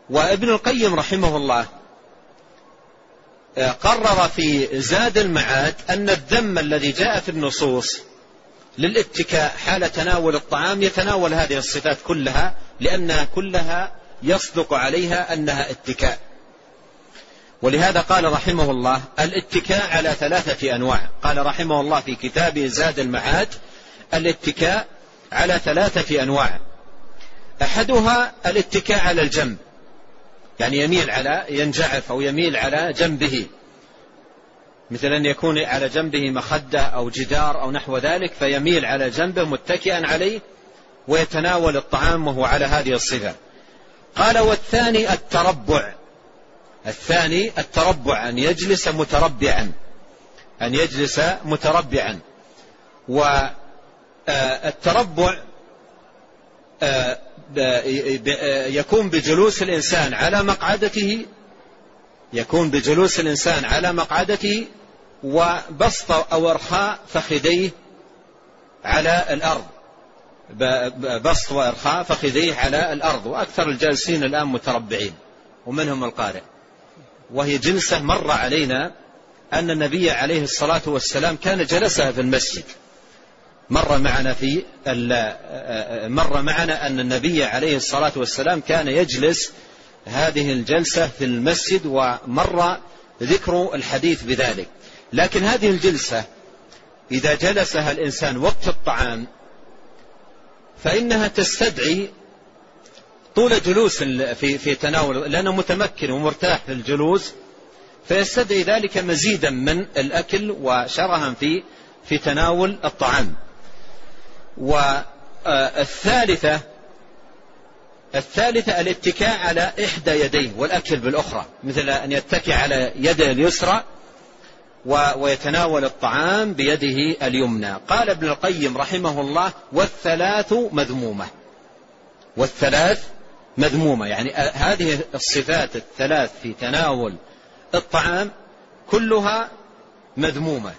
وابن القيم رحمه الله قرر في زاد المعاد أن الذم الذي جاء في النصوص للاتكاء حال تناول الطعام يتناول هذه الصفات كلها، لأنها كلها يصدق عليها أنها اتكاء. ولهذا قال رحمه الله الاتكاء على 3 أنواع. قال رحمه الله في كتابه زاد المعاد الاتكاء على 3 أنواع. أحدها الاتكاء على الجنب، يعني ينجعف أو يميل على جنبه، مثل أن يكون على جنبه مخدة أو جدار أو نحو ذلك، فيميل على جنبه متكئا عليه ويتناول الطعام وهو على هذه الصفة. قال والثاني التربع. الثاني التربع، أن يجلس متربعا. والتربع يكون بجلوس الإنسان على مقعدته، وبسط أو إرخاء فخذيه على الأرض. وأكثر الجالسين الآن متربعين ومنهم القارئ. وهي جلسة مر علينا أن النبي عليه الصلاة والسلام كان جلسها في المسجد. مر معنا أن النبي عليه الصلاة والسلام كان يجلس هذه الجلسة في المسجد، ومر ذكر الحديث بذلك. لكن هذه الجلسة إذا جلسها الإنسان وقت الطعام فإنها تستدعي طول جلوس في تناول، لأنه متمكن ومرتاح في الجلوس، فيستدعي ذلك مزيدا من الأكل وشرها في تناول الطعام. والثالثة الاتكاء على إحدى يديه والأكل بالأخرى، مثل أن يتكئ على يده اليسرى ويتناول الطعام بيده اليمنى. قال ابن القيم رحمه الله والثلاث مذمومة، يعني هذه الصفات الثلاث في تناول الطعام كلها مذمومة.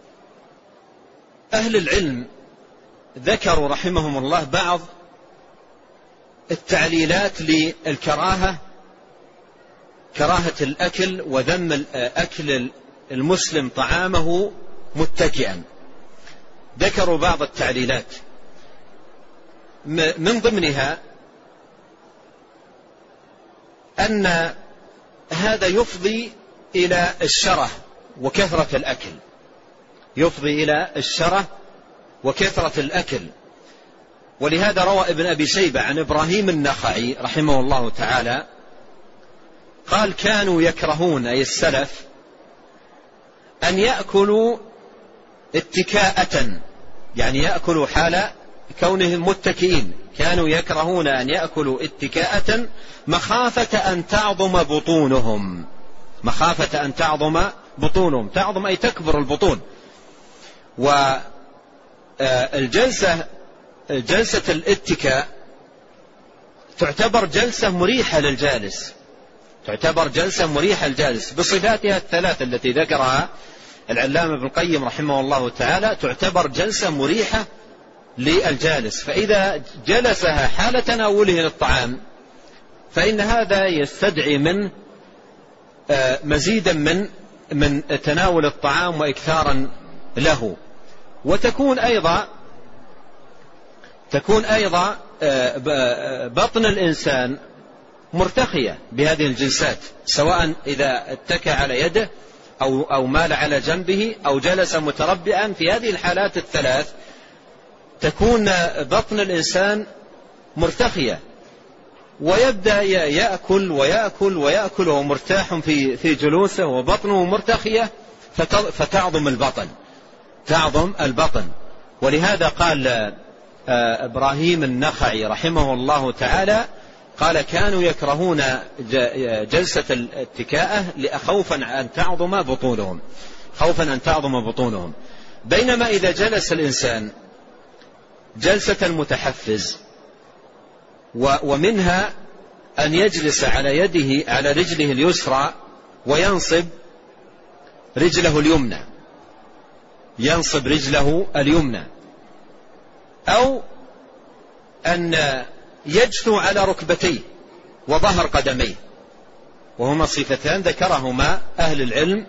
أهل العلم ذكروا رحمهم الله بعض التعليلات للكراهة، كراهة الأكل وذم أكل المسلم طعامه متكئا. ذكروا بعض التعليلات، من ضمنها أن هذا يفضي إلى الشره وكثرة الأكل. ولهذا روى ابن أبي شيبة عن إبراهيم النخعي رحمه الله تعالى قال كانوا يكرهون، أي السلف، أن يأكلوا اتكاءة، يعني يأكلوا حال كونهم متكئين. كانوا يكرهون أن يأكلوا اتكاءة مخافة أن تعظم بطونهم. تعظم أي تكبر البطون. والجلسة جلسة الاتكاء تعتبر جلسة مريحة للجالس، بصفاتها الثلاث التي ذكرها العلامة ابن القيم رحمه الله تعالى، تعتبر جلسة مريحة للجالس. فإذا جلسها حال تناوله للطعام فإن هذا يستدعي من مزيدا من تناول الطعام وإكثارا له. وتكون أيضا بطن الإنسان مرتخية بهذه الجلسات، سواء إذا اتكى على يده أو مال على جنبه أو جلس متربعا. في هذه الحالات الثلاث تكون بطن الإنسان مرتخية، ويبدأ يأكل وهو مرتاح في جلوسه وبطنه مرتخية، فتعظم البطن. ولهذا قال إبراهيم النخعي رحمه الله تعالى قال كانوا يكرهون جلسة الاتكاءة خوفا أن تعظم بطونهم. بينما إذا جلس الإنسان جلسة متحفز، ومنها أن يجلس على رجله اليسرى وينصب رجله اليمنى، أو أن يجثو على ركبتيه وظهر قدميه، وهما صفتان ذكرهما أهل العلم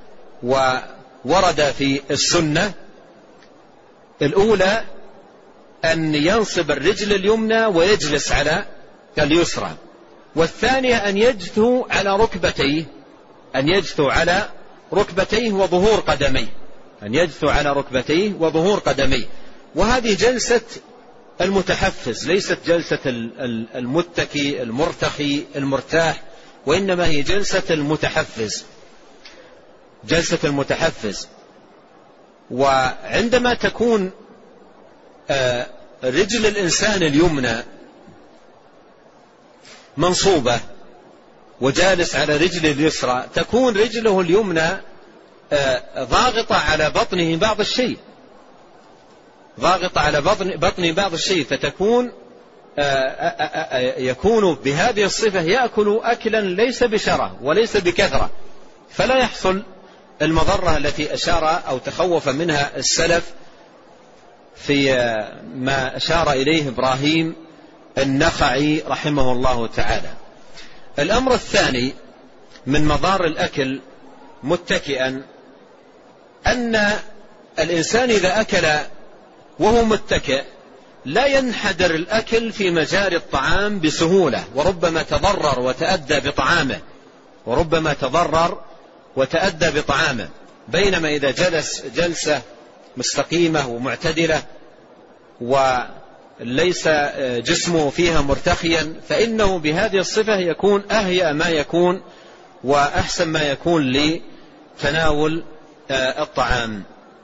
وورد في السنة. الأولى أن ينصب الرجل اليمنى ويجلس على اليسرى، والثانية أن يجثو على ركبتيه، أن يجثو على ركبتيه وظهور قدميه، أن يجثو على ركبتيه وظهور قدميه. وهذه جلسة المتحفز، ليست جلسة المتكي المرتخي المرتاح، وإنما هي جلسة المتحفز، جلسة المتحفز. وعندما تكون رجل الإنسان اليمنى منصوبة وجالس على رجل اليسرى، تكون رجله اليمنى ضاغطة على بطنه بعض الشيء، ضاغطة على بطنه بعض الشيء، فتكون يكون بهذه الصفة يأكل أكلا ليس بشره وليس بكثرة، فلا يحصل المضرة التي أشار أو تخوف منها السلف في ما أشار إليه إبراهيم النخعي رحمه الله تعالى. الأمر الثاني من مضار الأكل متكئا أن الإنسان إذا أكل وهو متكئ لا ينحدر الأكل في مجاري الطعام بسهولة، وربما تضرر وتأدى بطعامه، وربما تضرر وتأدى بطعامه. بينما إذا جلس جلسة مستقيمة ومعتدلة وليس جسمه فيها مرتخيا، فإنه بهذه الصفة يكون أهيأ ما يكون وأحسن ما يكون لتناول الطعام.